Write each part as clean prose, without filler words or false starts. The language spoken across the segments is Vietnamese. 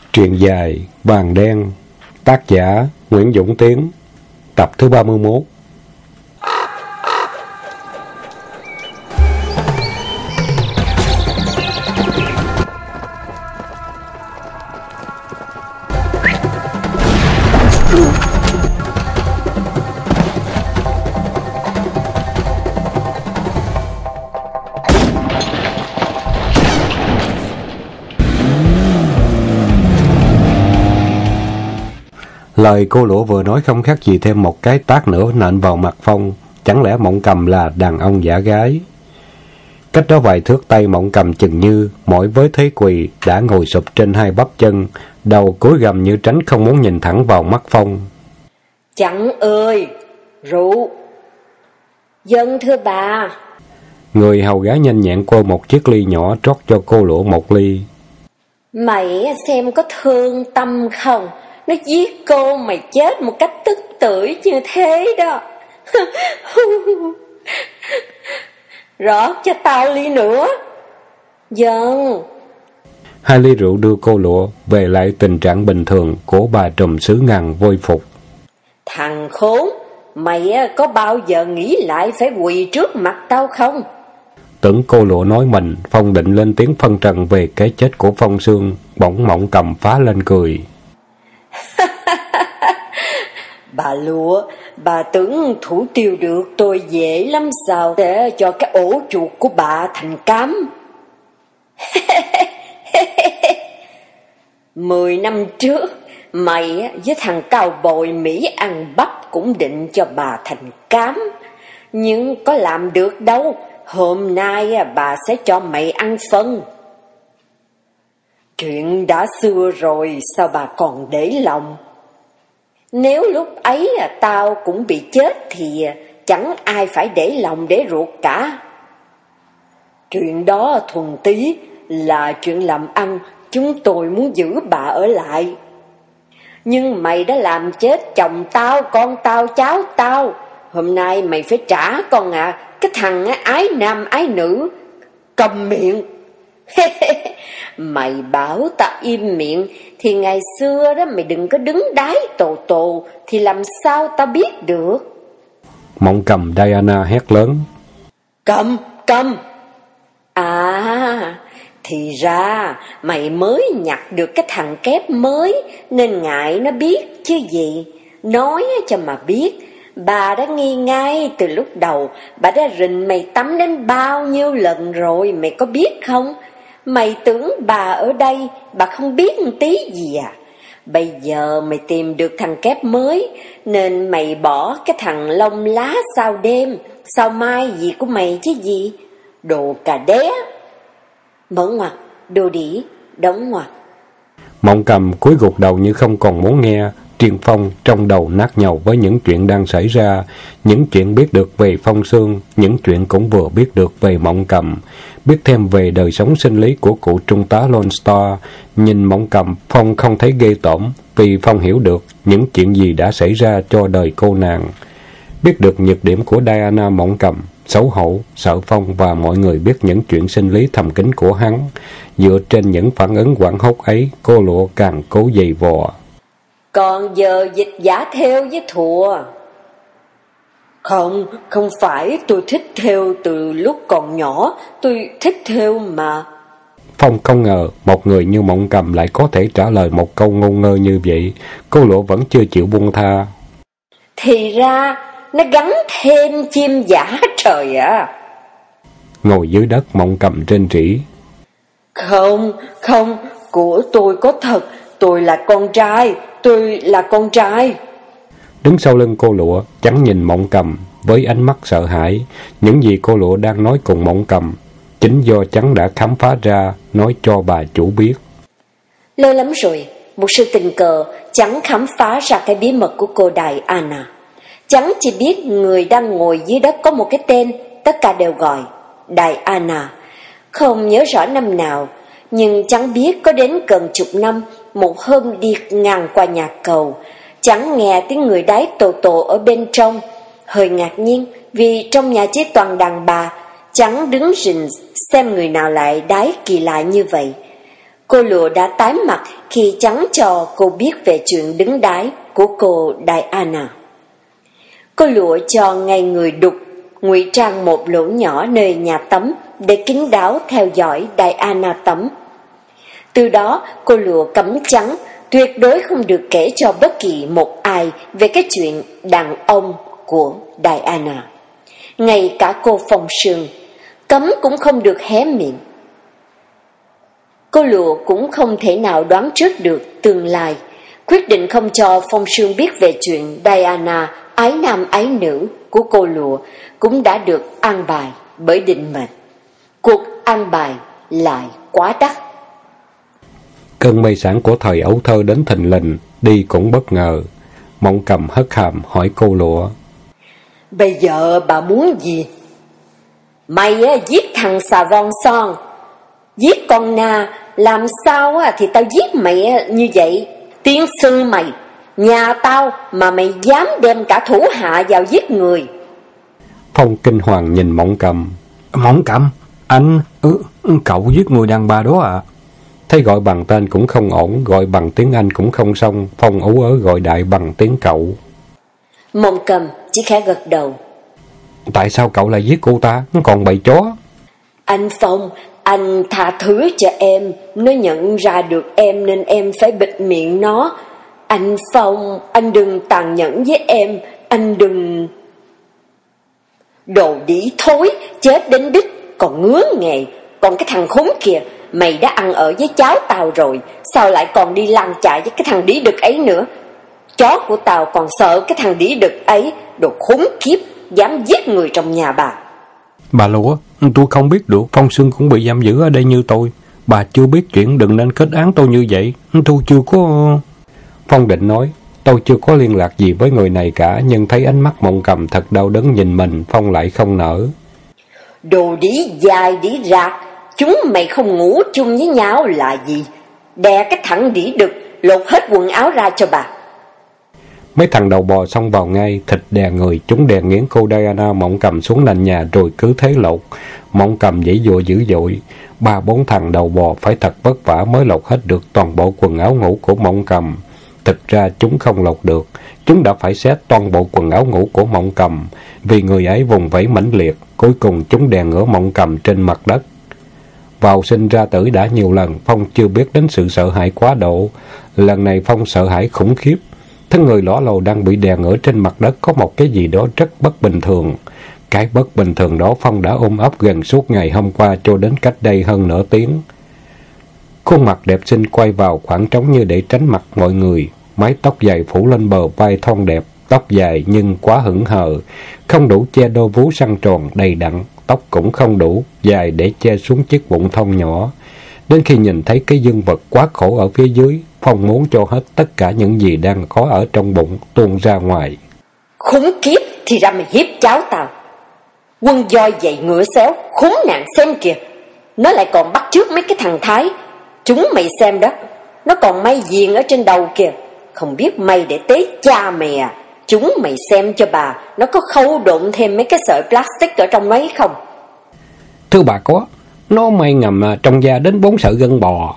Truyện dài Vàng Đen, tác giả Nguyễn Dũng Tiến, tập thứ 31. Lời cô Lụa vừa nói không khác gì thêm một cái tát nữa nện vào mặt Phong. Chẳng lẽ Mộng Cầm là đàn ông giả gái? Cách đó vài thước tay Mộng Cầm chừng như mỏi với thế quỳ đã ngồi sụp trên hai bắp chân, đầu cúi gằm như tránh không muốn nhìn thẳng vào mắt Phong. Chẳng ơi, rượu. Dân thưa bà. Người hầu gái nhanh nhẹn cô một chiếc ly nhỏ trót cho cô Lụa một ly. Mày xem có thương tâm không? Nó giết cô mày chết một cách tức tưởi như thế đó. Rót cho tao ly nữa. Dân. Hai ly rượu đưa cô Lụa về lại tình trạng bình thường của bà trùm xứ ngàn vôi phục. Thằng khốn, mày có bao giờ nghĩ lại phải quỳ trước mặt tao không? Tưởng cô Lụa nói mình, Phong định lên tiếng phân trần về cái chết của Phong Sương, bỗng Mộng Cầm phá lên cười. Bà Lụa, bà tưởng thủ tiêu được tôi dễ lắm sao, để cho cái ổ chuột của bà thành cám. 10 năm trước, mày với thằng cao bồi Mỹ ăn bắp cũng định cho bà thành cám. Nhưng có làm được đâu, hôm nay bà sẽ cho mày ăn phân. Chuyện đã xưa rồi, sao bà còn để lòng? Nếu lúc ấy tao cũng bị chết thì chẳng ai phải để lòng để ruột cả. Chuyện đó thuần túy là chuyện làm ăn, chúng tôi muốn giữ bà ở lại. Nhưng mày đã làm chết chồng tao, con tao, cháu tao. Hôm nay mày phải trả con à, cái thằng ái nam ái nữ. Cầm miệng. Mày bảo tao im miệng thì ngày xưa đó mày đừng có đứng đái tồ tồ, thì làm sao tao biết được? Mộng Cầm Diana hét lớn. Cầm. À, thì ra mày mới nhặt được cái thằng kép mới nên ngại nó biết chứ gì. Nói cho mà biết, bà đã nghi ngay từ lúc đầu. Bà đã rình mày tắm đến bao nhiêu lần rồi, mày có biết không? Mày tưởng bà ở đây, bà không biết một tí gì à? Bây giờ mày tìm được thằng kép mới, nên mày bỏ cái thằng lông lá sao đêm, sao mai gì của mày chứ gì? Đồ cà đé. Mở ngoặt, đồ đĩ, đóng ngoặt. Mộng Cầm cúi gục đầu như không còn muốn nghe. Triền Phong trong đầu nát nhầu với những chuyện đang xảy ra, những chuyện biết được về Phong Sương, những chuyện cũng vừa biết được về Mộng Cầm, biết thêm về đời sống sinh lý của cụ trung tá Lone Star. Nhìn Mộng Cầm, Phong không thấy ghê tởm, vì Phong hiểu được những chuyện gì đã xảy ra cho đời cô nàng. Biết được nhược điểm của Diana Mộng Cầm, xấu hổ, sợ Phong và mọi người biết những chuyện sinh lý thầm kín của hắn. Dựa trên những phản ứng hoảng hốt ấy, cô Lụa càng cố giày vò. Còn giờ dịch giả thêu với thùa. Không phải tôi thích thêu từ lúc còn nhỏ, tôi thích thêu mà. Phong không ngờ một người như Mộng Cầm lại có thể trả lời một câu ngu ngơ như vậy. Cô Lụa vẫn chưa chịu buông tha. Thì ra nó gắn thêm chim giả trời ạ. Ngồi dưới đất Mộng Cầm rên rỉ. Không, của tôi có thật, tôi là con trai. Đứng sau lưng cô Lụa, Chắn nhìn Mộng Cầm với ánh mắt sợ hãi. Những gì cô Lụa đang nói cùng Mộng Cầm chính do Chắn đã khám phá ra, nói cho bà chủ biết. Lâu lắm rồi, một sự tình cờ, Chắn khám phá ra cái bí mật của cô Diana. Chắn chỉ biết người đang ngồi dưới đất có một cái tên, tất cả đều gọi Diana. Không nhớ rõ năm nào, nhưng Chắn biết có đến gần chục năm, một hôm đi ngang qua nhà cầu, Chắn nghe tiếng người đái tồ tồ ở bên trong. Hơi ngạc nhiên vì trong nhà chỉ toàn đàn bà. Chắn đứng rình xem người nào lại đái kỳ lạ như vậy. Cô lụa đã tái mặt khi trắng cho cô biết về chuyện đứng đái của cô Diana. Cô lụa cho ngay người đục ngụy trang một lỗ nhỏ nơi nhà tắm để kín đáo theo dõi Diana tắm. Từ đó cô lụa cấm trắng tuyệt đối không được kể cho bất kỳ một ai về cái chuyện đàn ông của Diana. Ngay cả cô Phong Sương, cấm cũng không được hé miệng. Cô lụa cũng không thể nào đoán trước được tương lai, quyết định không cho Phong Sương biết về chuyện Diana ái nam ái nữ của cô lụa cũng đã được an bài bởi định mệnh. Cuộc an bài lại quá đắt. Cơn mây sáng của thời ấu thơ đến thình lình, đi cũng bất ngờ. Mộng Cầm hất hàm hỏi cô lụa: Bây giờ bà muốn gì? Mày giết thằng xà von son, giết con Na, làm sao thì tao giết mày như vậy. Tiên sư mày, nhà tao mà mày dám đem cả thủ hạ vào giết người. Phong kinh hoàng nhìn Mộng Cầm. Mộng Cầm, cậu giết người đàn bà đó à? Thấy gọi bằng tên cũng không ổn, gọi bằng tiếng Anh cũng không xong, Phong ú ớ gọi đại bằng tiếng cậu. Mộng Cầm chỉ khẽ gật đầu. Tại sao cậu lại giết cô ta, còn bầy chó? Anh Phong, anh tha thứ cho em, nó nhận ra được em nên em phải bịt miệng nó. Anh Phong, anh đừng tàn nhẫn với em, anh đừng... Đồ đĩ thối, chết đến đích, còn ngứa nghề. Còn cái thằng khốn kìa, mày đã ăn ở với cháu tao rồi, sao lại còn đi lăn chạy với cái thằng đĩ đực ấy nữa? Chó của tao còn sợ cái thằng đĩ đực ấy, đồ khốn kiếp, dám giết người trong nhà bà. Bà lụa, tôi không biết được, Phong Sương cũng bị giam giữ ở đây như tôi. Bà chưa biết chuyện, đừng nên kết án tôi như vậy, tôi chưa có... Phong định nói: Tôi chưa có liên lạc gì với người này cả, nhưng thấy ánh mắt Mộng Cầm thật đau đớn nhìn mình, Phong lại không nỡ. Đồ đĩ dài đĩ rạc, chúng mày không ngủ chung với nhau là gì? Đè cái thằng đĩ đực, lột hết quần áo ra cho bà. Mấy thằng đầu bò xông vào ngay, thịt đè người, chúng đè nghiến cô Diana Mộng Cầm xuống nền nhà rồi cứ thế lột. Mộng Cầm giãy giụa dữ dội, 3-4 thằng đầu bò phải thật vất vả mới lột hết được toàn bộ quần áo ngủ của Mộng Cầm. Thực ra chúng không lột được, chúng đã phải xé toàn bộ quần áo ngủ của Mộng Cầm, vì người ấy vùng vẫy mãnh liệt, cuối cùng chúng đè ngửa Mộng Cầm trên mặt đất. Vào sinh ra tử đã nhiều lần, Phong chưa biết đến sự sợ hãi quá độ. Lần này Phong sợ hãi khủng khiếp. Thân người lõa lồ đang bị đè ngửa trên mặt đất có một cái gì đó rất bất bình thường. Cái bất bình thường đó Phong đã ôm ấp gần suốt ngày hôm qua cho đến cách đây hơn nửa tiếng. Khuôn mặt đẹp xinh quay vào khoảng trống như để tránh mặt mọi người. Mái tóc dài phủ lên bờ vai thon đẹp, tóc dài nhưng quá hững hờ, không đủ che đôi vú săn tròn đầy đặn, tóc cũng không đủ dài để che xuống chiếc bụng thon nhỏ. Đến khi nhìn thấy cái dương vật quá khổ ở phía dưới, Phong muốn cho hết tất cả những gì đang có ở trong bụng tuôn ra ngoài. Khốn kiếp, thì ra mày hiếp cháu tao. Quân voi dậy ngựa xéo, khốn nạn xem kìa. Nó lại còn bắt chước mấy cái thằng Thái. Chúng mày xem đó, nó còn may viền ở trên đầu kìa. Không biết may để tế cha mày à. Chúng mày xem cho bà, nó có khâu độn thêm mấy cái sợi plastic ở trong đấy không? Thưa bà có, nó may ngầm trong da đến 4 sợi gân bò.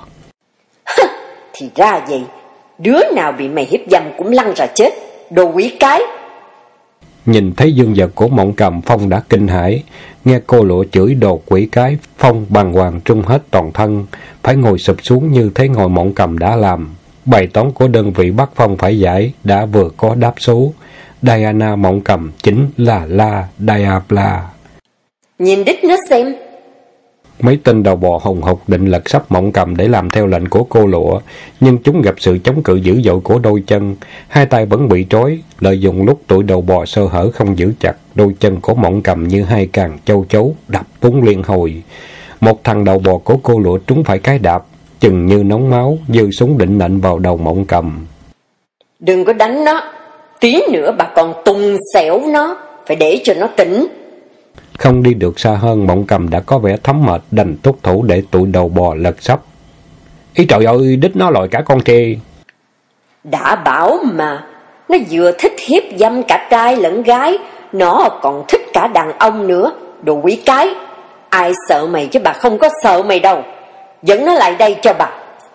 Thì ra vậy, đứa nào bị mày hiếp dâm cũng lăn ra chết, đồ quỷ cái. Nhìn thấy dương vật của Mộng Cầm, Phong đã kinh hãi. Nghe cô lụa chửi đồ quỷ cái, Phong bàng hoàng trung hết toàn thân, phải ngồi sụp xuống như thế ngồi Mộng Cầm đã làm. Bài toán của đơn vị bắt Phong phải giải đã vừa có đáp số. Diana Mộng Cầm chính là La Diabla. Nhìn đích nó xem. Mấy tên đầu bò hùng hục định lật sắp Mộng Cầm để làm theo lệnh của cô lụa, nhưng chúng gặp sự chống cự dữ dội của đôi chân, hai tay vẫn bị trói. Lợi dụng lúc tụi đầu bò sơ hở không giữ chặt, đôi chân của Mộng Cầm như hai càng châu chấu đập túng liên hồi. Một thằng đầu bò của cô lụa trúng phải cái đạp, chừng như nóng máu, giơ súng định nện vào đầu Mộng Cầm. Đừng có đánh nó, tí nữa bà còn tung xẻo nó, phải để cho nó tỉnh. Không đi được xa hơn, Mộng Cầm đã có vẻ thấm mệt, đành thúc thủ để tụi đầu bò lật sắp. Ý trời ơi, đích nó lòi cả con tre. Đã bảo mà, nó vừa thích hiếp dâm cả trai lẫn gái, nó còn thích cả đàn ông nữa, đồ quỷ cái. Ai sợ mày chứ bà không có sợ mày đâu. Dẫn nó lại đây cho bà.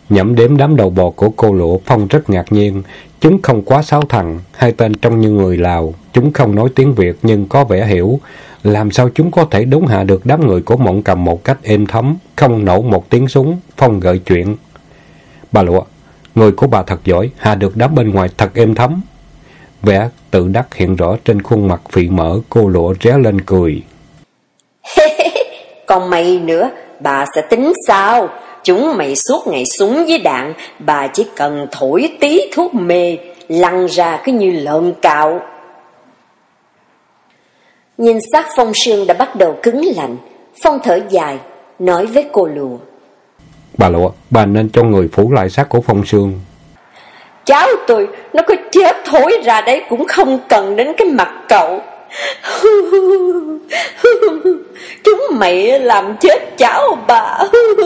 Nhẩm đếm đám đầu bò của cô Lụa, Phong rất ngạc nhiên. Chúng không quá 6 thằng, 2 tên trông như người Lào. Chúng không nói tiếng Việt nhưng có vẻ hiểu. Làm sao chúng có thể đốn hạ được đám người của Mộng Cầm một cách êm thấm, không nổ một tiếng súng? Phong gợi chuyện. Bà Lụa, người của bà thật giỏi, hạ được đám bên ngoài thật êm thấm. Vẻ tự đắc hiện rõ trên khuôn mặt phì mỡ, cô Lụa ré lên cười. Còn mày nữa, bà sẽ tính sao? Chúng mày suốt ngày súng với đạn, bà chỉ cần thổi tí thuốc mê, lăn ra cứ như lợn cạo. Nhìn xác Phong Sương đã bắt đầu cứng lạnh, Phong thở dài, nói với cô Lụa. Bà Lụa, bà nên cho người phủ lại xác của Phong Sương. Cháu tôi, nó có chết thối ra đấy cũng không cần đến cái mặt cậu. Chúng mày làm chết cháu bà.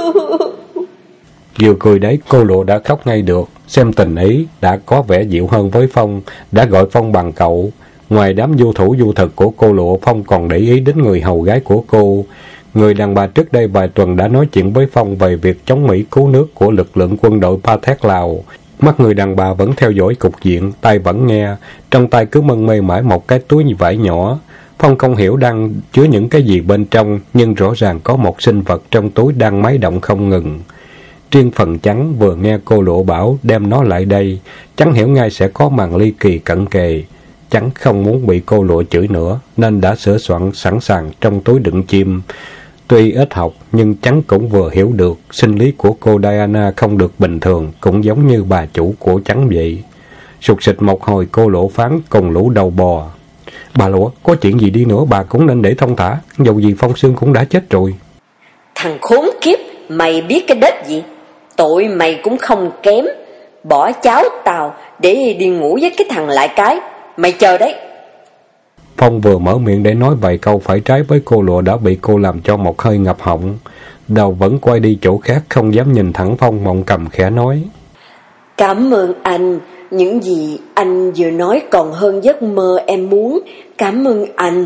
Vừa cười đấy, cô Lụa đã khóc ngay được. Xem tình ý đã có vẻ dịu hơn với Phong, đã gọi Phong bằng cậu. Ngoài đám du thủ du thực của cô Lụa, Phong còn để ý đến người hầu gái của cô. Người đàn bà trước đây vài tuần đã nói chuyện với Phong về việc chống Mỹ cứu nước của lực lượng quân đội Pathet Lào. Mắt người đàn bà vẫn theo dõi cục diện, tay vẫn nghe, trong tay cứ mân mê mãi một cái túi vải nhỏ. Phong không hiểu đang chứa những cái gì bên trong, nhưng rõ ràng có một sinh vật trong túi đang máy động không ngừng. Riêng phần Trắng vừa nghe cô Lụa bảo đem nó lại đây, Trắng hiểu ngay sẽ có màn ly kỳ cận kề. Trắng không muốn bị cô Lụa chửi nữa, nên đã sửa soạn sẵn sàng trong túi đựng chim. Tuy ít học, nhưng Trắng cũng vừa hiểu được sinh lý của cô Diana không được bình thường, cũng giống như bà chủ của Trắng vậy. Sụt sịt một hồi, cô Lụa phán cùng lũ đầu bò. Bà Lụa, có chuyện gì đi nữa bà cũng nên để thông thả, dầu gì Phong Sương cũng đã chết rồi. Thằng khốn kiếp, mày biết cái đết gì? Tội mày cũng không kém. Bỏ cháu tao để đi ngủ với cái thằng lại cái. Mày chờ đấy. Phong vừa mở miệng để nói vài câu phải trái với cô Lụa đã bị cô làm cho một hơi ngập họng. Đầu vẫn quay đi chỗ khác, không dám nhìn thẳng Phong. Mộng Cầm khẽ nói. Cảm ơn anh. Những gì anh vừa nói còn hơn giấc mơ em muốn. Cảm ơn anh.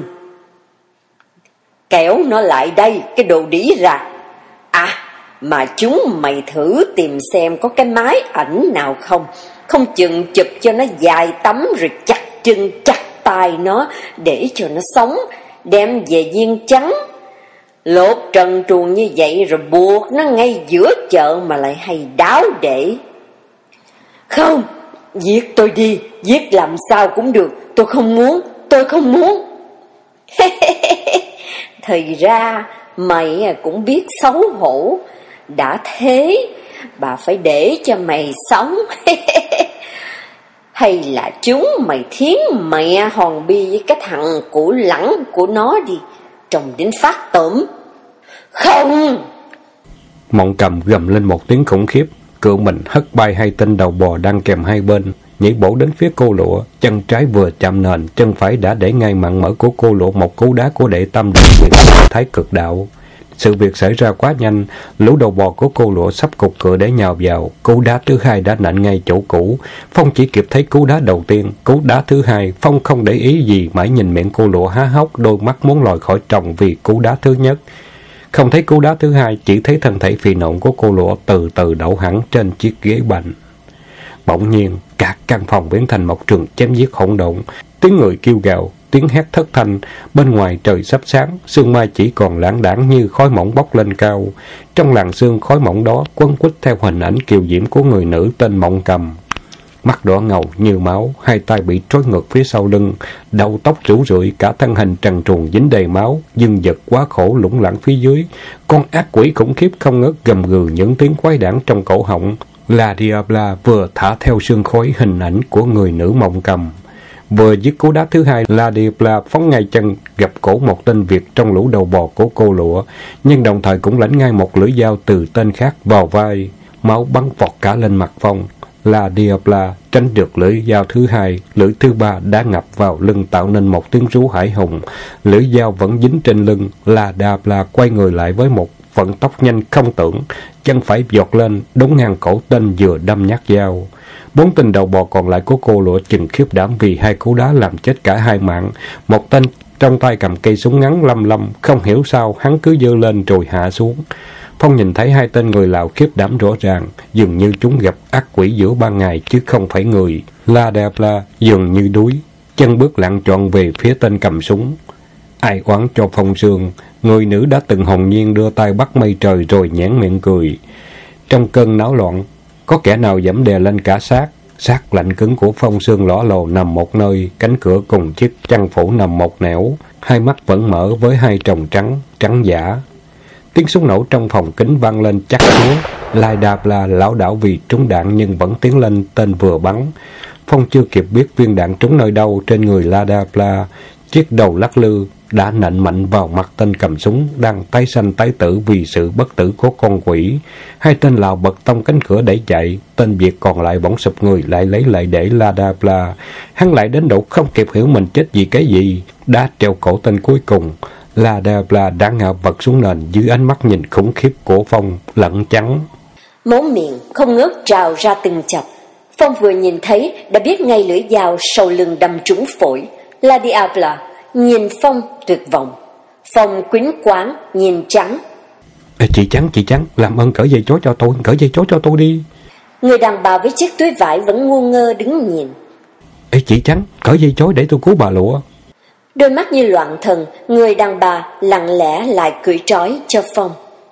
Kéo nó lại đây, cái đồ đĩ ra. À, mà chúng mày thử tìm xem có cái máy ảnh nào không. Không chừng chụp cho nó dài tấm rồi chặt chân chặt tay nó để cho nó sống, đem về Viên Trắng. Lột trần truồng như vậy rồi buộc nó ngay giữa chợ mà lại hay đáo để. Không, giết tôi đi, giết làm sao cũng được, tôi không muốn. Thì ra mày cũng biết xấu hổ. Đã thế, bà phải để cho mày sống. Hay là chúng mày thiến mẹ hòn bi với cái thằng củ lẳng của nó đi, trông đến phát tởm. Không! Mộng Cầm gầm lên một tiếng khủng khiếp, cựa mình hất bay 2 tên đầu bò đang kèm hai bên, nhảy bổ đến phía cô Lụa. Chân trái vừa chạm nền, chân phải đã để ngay mặn mỡ của cô Lụa một cú đá của đệ tam đại quyền Thái Cực Đạo. Sự việc xảy ra quá nhanh, lũ đầu bò của cô Lụa sắp cục cựa để nhào vào. Cú đá thứ hai đã nện ngay chỗ cũ. Phong chỉ kịp thấy cú đá đầu tiên, cú đá thứ hai. Phong không để ý gì, mãi nhìn miệng cô Lụa há hốc, đôi mắt muốn lòi khỏi tròng vì cú đá thứ nhất. Không thấy cú đá thứ hai, chỉ thấy thân thể phì nộn của cô Lụa từ từ đậu hẳn trên chiếc ghế bành. Bỗng nhiên, cả căn phòng biến thành một trường chém giết hỗn độn. Tiếng người kêu gào, tiếng hét thất thanh. Bên ngoài trời sắp sáng, sương mai chỉ còn lãng đãng như khói mỏng bốc lên cao. Trong làn sương khói mỏng đó quấn quýt theo hình ảnh kiều diễm của người nữ tên Mộng Cầm. Mắt đỏ ngầu như máu, 2 tay bị trói ngược phía sau lưng, đầu tóc rủ rượi, cả thân hình trần truồng dính đầy máu, dưng dật quá khổ lủng lẳng phía dưới. Con ác quỷ khủng khiếp không ngớt gầm gừ những tiếng quái đản trong cổ họng. La Diabla vừa thả theo sương khói hình ảnh của người nữ Mộng Cầm. Vừa dứt cú đá thứ hai, La Diabla phóng ngay chân gập cổ một tên Việt trong lũ đầu bò của cô Lụa, nhưng đồng thời cũng lãnh ngay một lưỡi dao từ tên khác vào vai. Máu bắn vọt cả lên mặt Phong. La Diabla tránh được lưỡi dao thứ hai, lưỡi thứ ba đã ngập vào lưng tạo nên một tiếng rú hải hùng. Lưỡi dao vẫn dính trên lưng. La Diabla quay người lại với một vận tốc nhanh không tưởng, chân phải giọt lên đúng ngang cổ tên vừa đâm nhát dao. 4 tên đầu bò còn lại của cô Lụa chừng khiếp đảm vì 2 cú đá làm chết cả 2 mạng. Một tên trong tay cầm cây súng ngắn lăm lăm, không hiểu sao hắn cứ giơ lên rồi hạ xuống. Phong nhìn thấy hai tên người Lào khiếp đảm rõ ràng, dường như chúng gặp ác quỷ giữa ban ngày chứ không phải người. La Đa Pla dường như đuối, chân bước lạng choạng về phía tên cầm súng. Ai oán cho Phong Sương, người nữ đã từng hồn nhiên đưa tay bắt mây trời rồi nhoẻn miệng cười. Trong cơn náo loạn, có kẻ nào giẫm đè lên cả xác. Xác lạnh cứng của Phong Sương lõa lồ nằm một nơi, cánh cửa cùng chiếc chăn phủ nằm một nẻo, hai mắt vẫn mở với hai tròng trắng, trắng giả. Tiếng súng nổ trong phòng kính vang lên chắc chúa. La Đa Pla lảo đảo vì trúng đạn nhưng vẫn tiến lên tên vừa bắn. Phong chưa kịp biết viên đạn trúng nơi đâu trên người La Đa Pla, chiếc đầu lắc lư đã nện mạnh vào mặt tên cầm súng đang tái sanh tái tử vì sự bất tử của con quỷ. Hai tên Lào bật tông cánh cửa đẩy chạy, tên Việt còn lại bỗng sụp người lại lấy lại để La Đa Pla. Hắn lại đến độ không kịp hiểu mình chết vì cái gì, đã treo cổ tên cuối cùng. La Đa Pla đã ngã vật xuống nền dưới ánh mắt nhìn khủng khiếp của Phong lẫn trắng. Máu miệng không ngớt trào ra từng chập. Phong vừa nhìn thấy đã biết ngay lưỡi dao sau lưng đâm trúng phổi. La Đa Pla nhìn Phong tuyệt vọng. Phong quýnh quáng nhìn Trắng. Chị Trắng, làm ơn cởi dây chói cho tôi đi. Người đàn bà với chiếc túi vải vẫn ngu ngơ đứng nhìn. Chị Trắng, cởi dây chói để tôi cứu bà Lụa. Đôi mắt như loạn thần, người đàn bà lặng lẽ lại cởi trói cho Phong.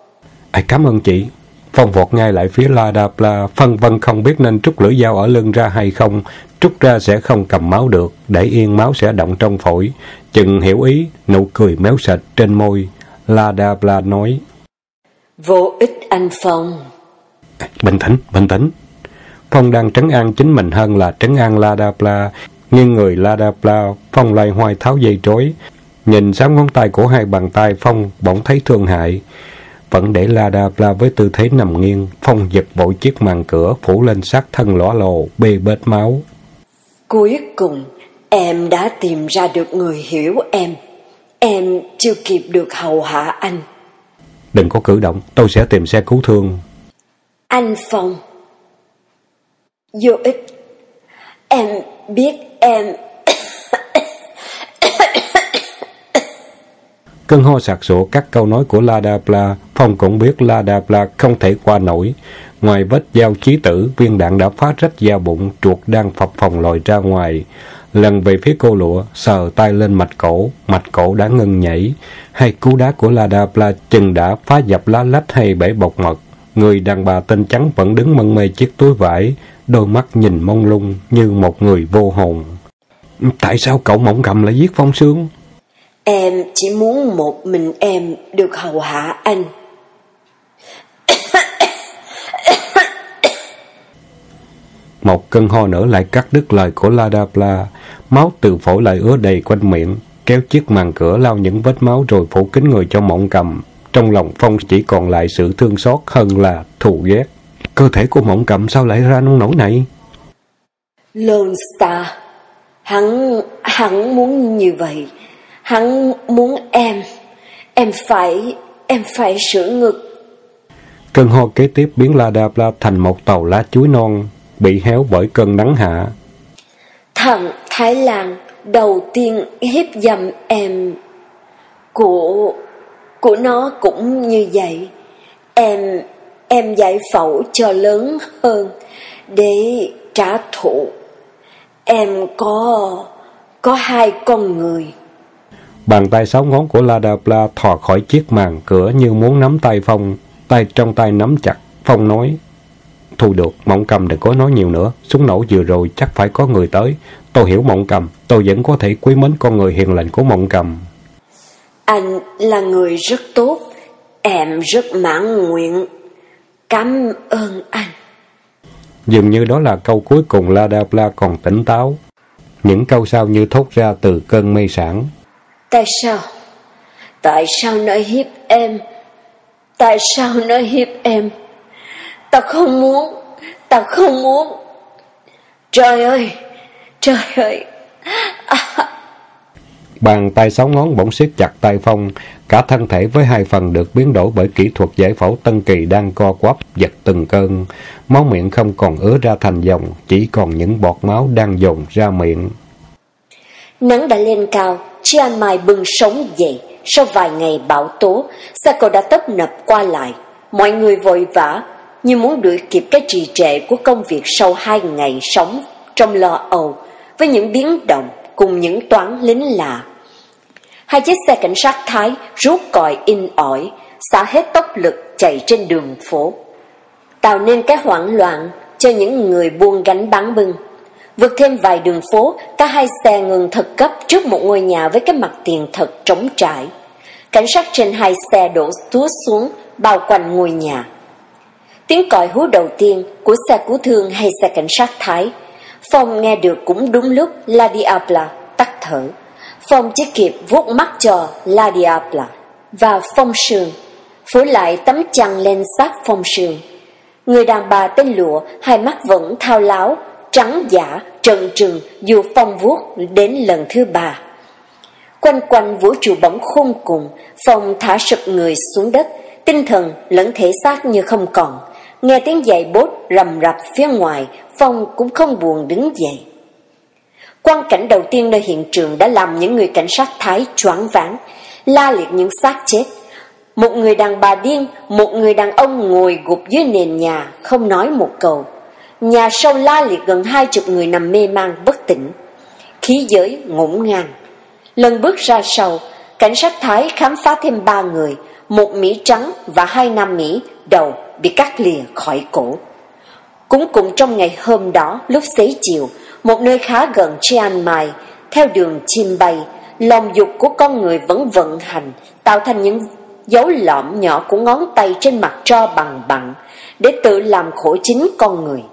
Cảm ơn chị. Phong vọt ngay lại phía La Đa Pla, phân vân không biết nên trút lưỡi dao ở lưng ra hay không. Trút ra sẽ không cầm máu được, để yên máu sẽ động trong phổi. Chừng hiểu ý, nụ cười méo sệt trên môi. La Đa Pla nói: Vô ích anh Phong. Bình tĩnh. Phong đang trấn an chính mình hơn là trấn an La Đa Pla. Nhưng người La Đa Pla, Phong loay hoay tháo dây trói. Nhìn sáu ngón tay của hai bàn tay, Phong bỗng thấy thương hại. Vẫn để La Đa Pla với tư thế nằm nghiêng, Phong giật vội chiếc màn cửa phủ lên xác thân lõa lồ, bê bết máu. Cuối cùng, em đã tìm ra được người hiểu em. Em chưa kịp được hầu hạ anh. Đừng có cử động, tôi sẽ tìm xe cứu thương. Anh Phong. Vô ích. Em biết em. Cơn ho sặc sụa các câu nói của La Đa Pla. Phong cũng biết La Đa Pla không thể qua nổi. Ngoài vết dao chí tử, viên đạn đã phá rách da bụng, chuột đang phập phồng lòi ra ngoài. Lần về phía cô Lụa, sờ tay lên mạch cổ đã ngừng nhảy. Hai cú đá của La Đa Pla chừng đã phá dập lá lách hay bể bọc mật. Người đàn bà tên Trắng vẫn đứng mân mê chiếc túi vải, đôi mắt nhìn mông lung như một người vô hồn. Tại sao cậu Mộng Cầm lại giết Phong Sương? Em chỉ muốn một mình em được hầu hạ anh. Một cơn ho nữa lại cắt đứt lời của La Đa Pla. Máu từ phổi lại ứa đầy quanh miệng, kéo chiếc màn cửa lau những vết máu rồi phủ kín người cho Mộng Cầm. Trong lòng Phong chỉ còn lại sự thương xót hơn là thù ghét. Cơ thể của Mộng Cầm sao lại ra nông nổi này? Lone Star, hắn muốn như vậy. Hắn muốn em phải sửa ngực. Cơn ho kế tiếp biến La Đa Pla thành một tàu lá chuối non, bị héo bởi cơn nắng hạ. Thằng Thái Lan đầu tiên hiếp dâm em, của nó cũng như vậy. Em giải phẫu cho lớn hơn để trả thù. Em có hai con người. Bàn tay sáu ngón của La Đa Pla thò khỏi chiếc màn cửa như muốn nắm tay Phong. Tay trong tay nắm chặt. Phong nói: Thôi được, Mộng Cầm đừng có nói nhiều nữa. Súng nổ vừa rồi chắc phải có người tới. Tôi hiểu Mộng Cầm, tôi vẫn có thể quý mến con người hiền lành của Mộng Cầm. Anh là người rất tốt. Em rất mãn nguyện. Cảm ơn anh. Dường như đó là câu cuối cùng La Đa Pla còn tỉnh táo. Những câu sau như thốt ra từ cơn mê sảng. Tại sao nó hiếp em? Tại sao nó hiếp em? Ta không muốn. Trời ơi. Bàn tay sáu ngón bỗng siết chặt tay Phong. Cả thân thể với hai phần được biến đổi bởi kỹ thuật giải phẫu tân kỳ đang co quắp giật từng cơn. Máu miệng không còn ứa ra thành dòng, chỉ còn những bọt máu đang dồn ra miệng. Nắng đã lên cao, Chiang Mai bừng sống dậy. Sau vài ngày bão tố, xe cộ đã tấp nập qua lại. mọi người vội vã như muốn đuổi kịp cái trì trệ của công việc sau 2 ngày sống trong lo âu với những biến động cùng những toán lính lạ. 2 chiếc xe cảnh sát Thái rút còi in ỏi, xả hết tốc lực chạy trên đường phố, tạo nên cái hoảng loạn cho những người buôn gánh bán bưng. Vượt thêm vài đường phố, cả 2 xe ngừng thật cấp trước một ngôi nhà với cái mặt tiền thật trống trải. Cảnh sát trên 2 xe đổ tuốt xuống bao quanh ngôi nhà. Tiếng còi hú đầu tiên của xe cứu thương hay xe cảnh sát Thái, Phong nghe được cũng đúng lúc La Diabla tắt thở. Phong chỉ kịp vuốt mắt cho La Diabla và Phong Sương, phủ lại tấm chăn lên xác Phong Sương. Người đàn bà tên Lụa, hai mắt vẫn thao láo, trắng giả, trần trừng dù Phong vuốt đến lần thứ 3. Quanh quanh vũ trụ bỗng khôn cùng, Phong thả sụp người xuống đất, tinh thần lẫn thể xác như không còn. Nghe tiếng giày bốt rầm rập phía ngoài, Phong cũng không buồn đứng dậy. Quang cảnh đầu tiên nơi hiện trường đã làm những người cảnh sát Thái choáng váng, la liệt những xác chết. Một người đàn bà điên, một người đàn ông ngồi gục dưới nền nhà, không nói một câu. Nhà sau la liệt gần 20 người nằm mê man bất tỉnh, khí giới ngổn ngang. Lần bước ra sau, cảnh sát Thái khám phá thêm 3 người, một Mỹ trắng và 2 Nam Mỹ đầu bị cắt lìa khỏi cổ. Cũng trong ngày hôm đó, lúc xế chiều, một nơi khá gần Chiang Mai, theo đường chim bay, lòng dục của con người vẫn vận hành, tạo thành những dấu lõm nhỏ của ngón tay trên mặt tro bằng để tự làm khổ chính con người.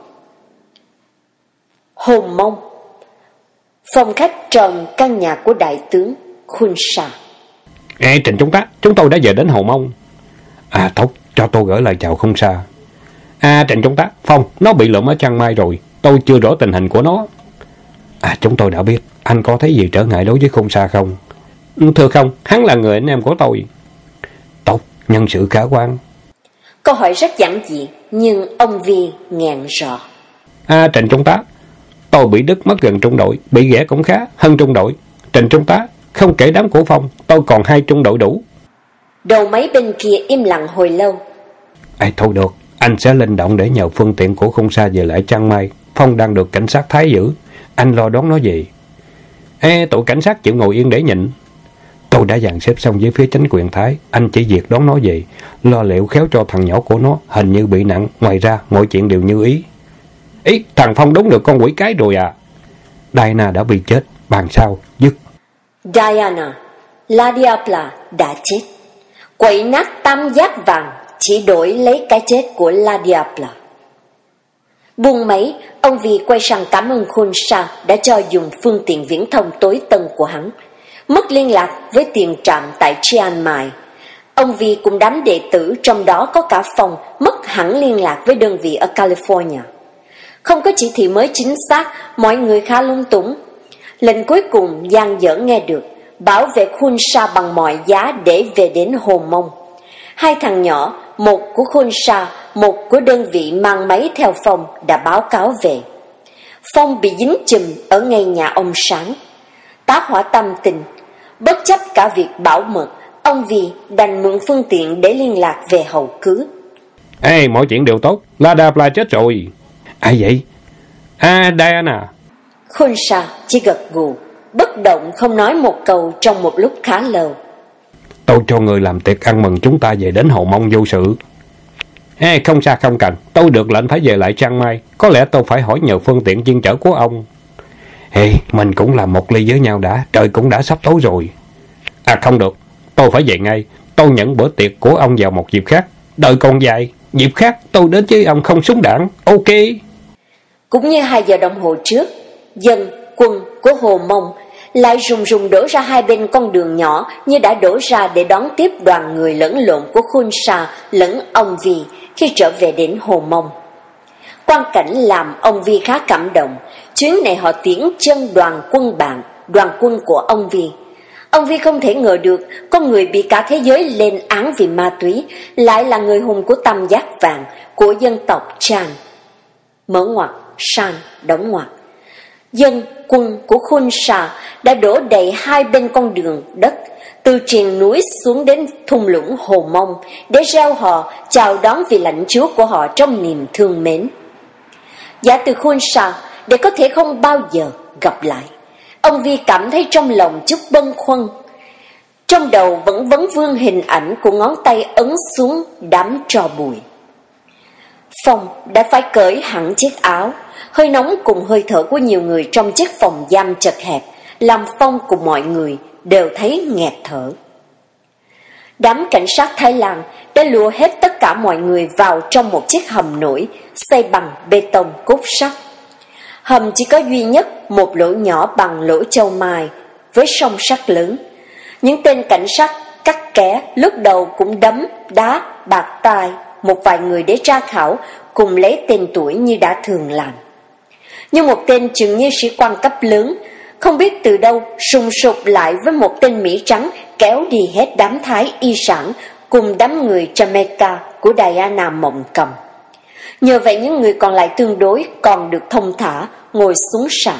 Hồ Mông, phòng khách trong căn nhà của đại tướng Khun Sa. Ê Trịnh Trung tá, chúng tôi đã về đến Hồ Mông. Tốt, cho tôi gửi lời chào Khun Sa. Trịnh Trung tá, Phong, nó bị lượm ở Chiang Mai rồi, tôi chưa rõ tình hình của nó. Chúng tôi đã biết, anh có thấy gì trở ngại đối với Khun Sa không? Thưa không, hắn là người anh em của tôi. Tốt, nhân sự khả quan. Câu hỏi rất giản dị, nhưng ông Vi nghẹn rõ. Trịnh Trung tá, tôi bị đứt mất gần trung đội, bị ghẻ cũng khá hơn trung đội. Trịnh Trung tá, không kể đám của Phong, tôi còn 2 trung đội đủ. Đầu máy bên kia im lặng hồi lâu. Thôi được, anh sẽ linh động để nhờ phương tiện của Khun Sa về lại Chiang Mai. Phong đang được cảnh sát Thái giữ, anh lo đón nó về. Tụi cảnh sát chịu ngồi yên để nhịn. Tôi đã dàn xếp xong với phía chính quyền Thái, anh chỉ việc đón nó về, lo liệu khéo cho thằng nhỏ của nó, hình như bị nặng, ngoài ra mọi chuyện đều như ý. Thằng Phong đúng được con quỷ cái rồi à. Diana đã bị chết, bàn sao, dứt. Diana, La Diabla đã chết. Quậy nát tam giác vàng chỉ đổi lấy cái chết của La Diabla. Buông máy, ông Vi quay sang cảm ơn Khun Sa đã cho dùng phương tiện viễn thông tối tân của hắn. Mất liên lạc với tiền trạm tại Chiang Mai. Ông Vi cùng đám đệ tử, trong đó có cả Phong, mất hẳn liên lạc với đơn vị ở California. Không có chỉ thị mới chính xác, mọi người khá lung túng. Lệnh cuối cùng dang dở nghe được, bảo vệ Khun Sa bằng mọi giá để về đến Hồ Mông. 2 thằng nhỏ, một của Khun Sa, một của đơn vị mang máy theo Phong đã báo cáo về. Phong bị dính chùm ở ngay nhà ông Sáng. Tá hỏa tâm tình, bất chấp cả việc bảo mật, ông Vi đành mượn phương tiện để liên lạc về hậu cứu. Mọi chuyện đều tốt, La Diabla chết rồi. Ai vậy? Diana. Khun Sa chỉ gật gù, bất động không nói một câu trong một lúc khá lâu. Tôi cho người làm tiệc ăn mừng chúng ta về đến Hồ Mông vô sự. Không sao, không cần, tôi được lệnh phải về lại Chiang Mai, có lẽ tôi phải hỏi nhờ phương tiện chuyên chở của ông. Mình cũng làm một ly với nhau đã, trời cũng đã sắp tối rồi. Không được, tôi phải về ngay, tôi nhận bữa tiệc của ông vào một dịp khác, đời còn dài, dịp khác tôi đến với ông không súng đạn, ok. Cũng như 2 giờ đồng hồ trước, dân, quân của Hồ Mông lại rùng rùng đổ ra hai bên con đường nhỏ như đã đổ ra để đón tiếp đoàn người lẫn lộn của Khun Sa lẫn ông Vi khi trở về đến Hồ Mông. Quang cảnh làm ông Vi khá cảm động. Chuyến này họ tiễn chân đoàn quân bạn, đoàn quân của ông Vi. Ông Vi không thể ngờ được con người bị cả thế giới lên án vì ma túy lại là người hùng của tam giác vàng của dân tộc Chan. Mở ngoặc, San, đóng ngoặc. Dân, quân của Khun Sa đã đổ đầy hai bên con đường đất, từ từ triền núi xuống đến thung lũng Hồ Mông để reo hò chào đón vị lãnh chúa của họ trong niềm thương mến. Giả từ Khôn Sa để có thể không bao giờ gặp lại, ông Vi cảm thấy trong lòng chút bâng khuâng. Trong đầu vẫn vấn vương hình ảnh của ngón tay ấn xuống đám tro bụi. Phong đã phải cởi hẳn chiếc áo, hơi nóng cùng hơi thở của nhiều người trong chiếc phòng giam chật hẹp làm Phong cùng mọi người đều thấy nghẹt thở. Đám cảnh sát Thái Lan đã lùa hết tất cả mọi người vào trong một chiếc hầm nổi xây bằng bê tông cốt sắt. Hầm chỉ có duy nhất một lỗ nhỏ bằng lỗ châu mai với song sắt lớn. Những tên cảnh sát cắt kẽ lúc đầu cũng đấm, đá, bạt tai một vài người để tra khảo cùng lấy tên tuổi như đã thường làm. Nhưng một tên chừng như sĩ quan cấp lớn không biết từ đâu sùng sục lại với một tên Mỹ trắng kéo đi hết đám Thái y sản cùng đám người Jamaica của Diana Mộng Cầm. Nhờ vậy những người còn lại tương đối còn được thông thả ngồi xuống sàn.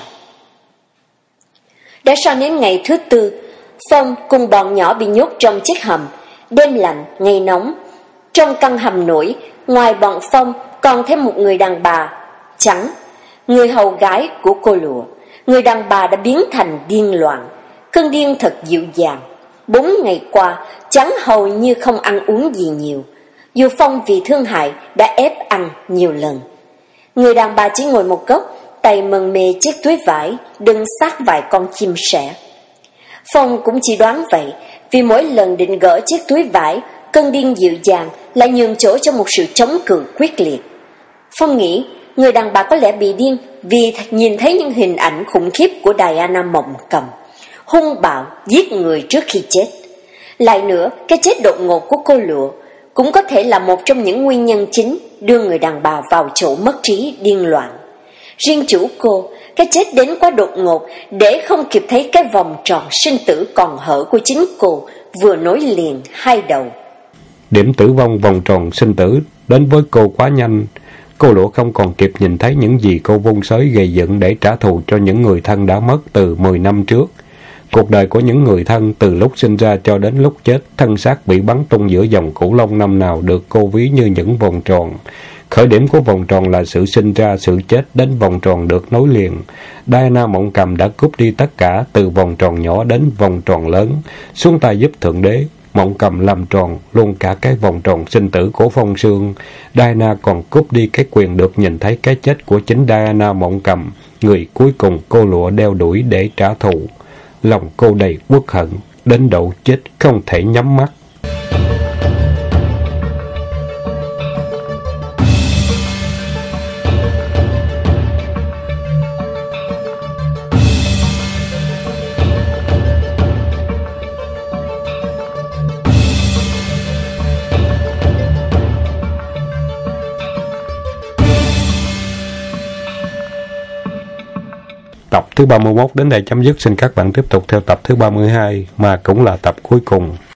Đã sang đến ngày thứ tư, Phong cùng bọn nhỏ bị nhốt trong chiếc hầm. Đêm lạnh, ngày nóng. Trong căn hầm nổi, ngoài bọn Phong còn thêm một người đàn bà trắng, người hầu gái của cô Lụa. Người đàn bà đã biến thành điên loạn. Cơn điên thật dịu dàng. 4 ngày qua, Trắng hầu như không ăn uống gì nhiều. Dù Phong vì thương hại đã ép ăn nhiều lần. Người đàn bà chỉ ngồi một góc, tay mần mê chiếc túi vải, đựng xác vài con chim sẻ. Phong cũng chỉ đoán vậy, vì mỗi lần định gỡ chiếc túi vải, cơn điên dịu dàng lại nhường chỗ cho một sự chống cự quyết liệt. Phong nghĩ người đàn bà có lẽ bị điên vì nhìn thấy những hình ảnh khủng khiếp của Diana Mộng Cầm, hung bạo giết người trước khi chết. Lại nữa, cái chết đột ngột của cô Lụa cũng có thể là một trong những nguyên nhân chính đưa người đàn bà vào chỗ mất trí điên loạn. Riêng chủ cô, cái chết đến quá đột ngột để không kịp thấy cái vòng tròn sinh tử còn hở của chính cô vừa nối liền hai đầu. Điểm tử vong vòng tròn sinh tử đến với cô quá nhanh. Cô Lụa không còn kịp nhìn thấy những gì cô vung sới gây dựng để trả thù cho những người thân đã mất từ 10 năm trước. Cuộc đời của những người thân từ lúc sinh ra cho đến lúc chết, thân xác bị bắn tung giữa dòng cửu long năm nào được cô ví như những vòng tròn. Khởi điểm của vòng tròn là sự sinh ra, sự chết đến vòng tròn được nối liền. Diana Mộng Cầm đã cướp đi tất cả từ vòng tròn nhỏ đến vòng tròn lớn, xuống tay giúp Thượng Đế. Mộng Cầm làm tròn luôn cả cái vòng tròn sinh tử của Phong Sương. Diana còn cướp đi cái quyền được nhìn thấy cái chết của chính Diana Mộng Cầm, người cuối cùng cô Lụa đeo đuổi để trả thù. Lòng cô đầy uất hận, đến độ chết không thể nhắm mắt. Tập thứ 31 đến đây chấm dứt. Xin các bạn tiếp tục theo tập thứ 32 mà cũng là tập cuối cùng.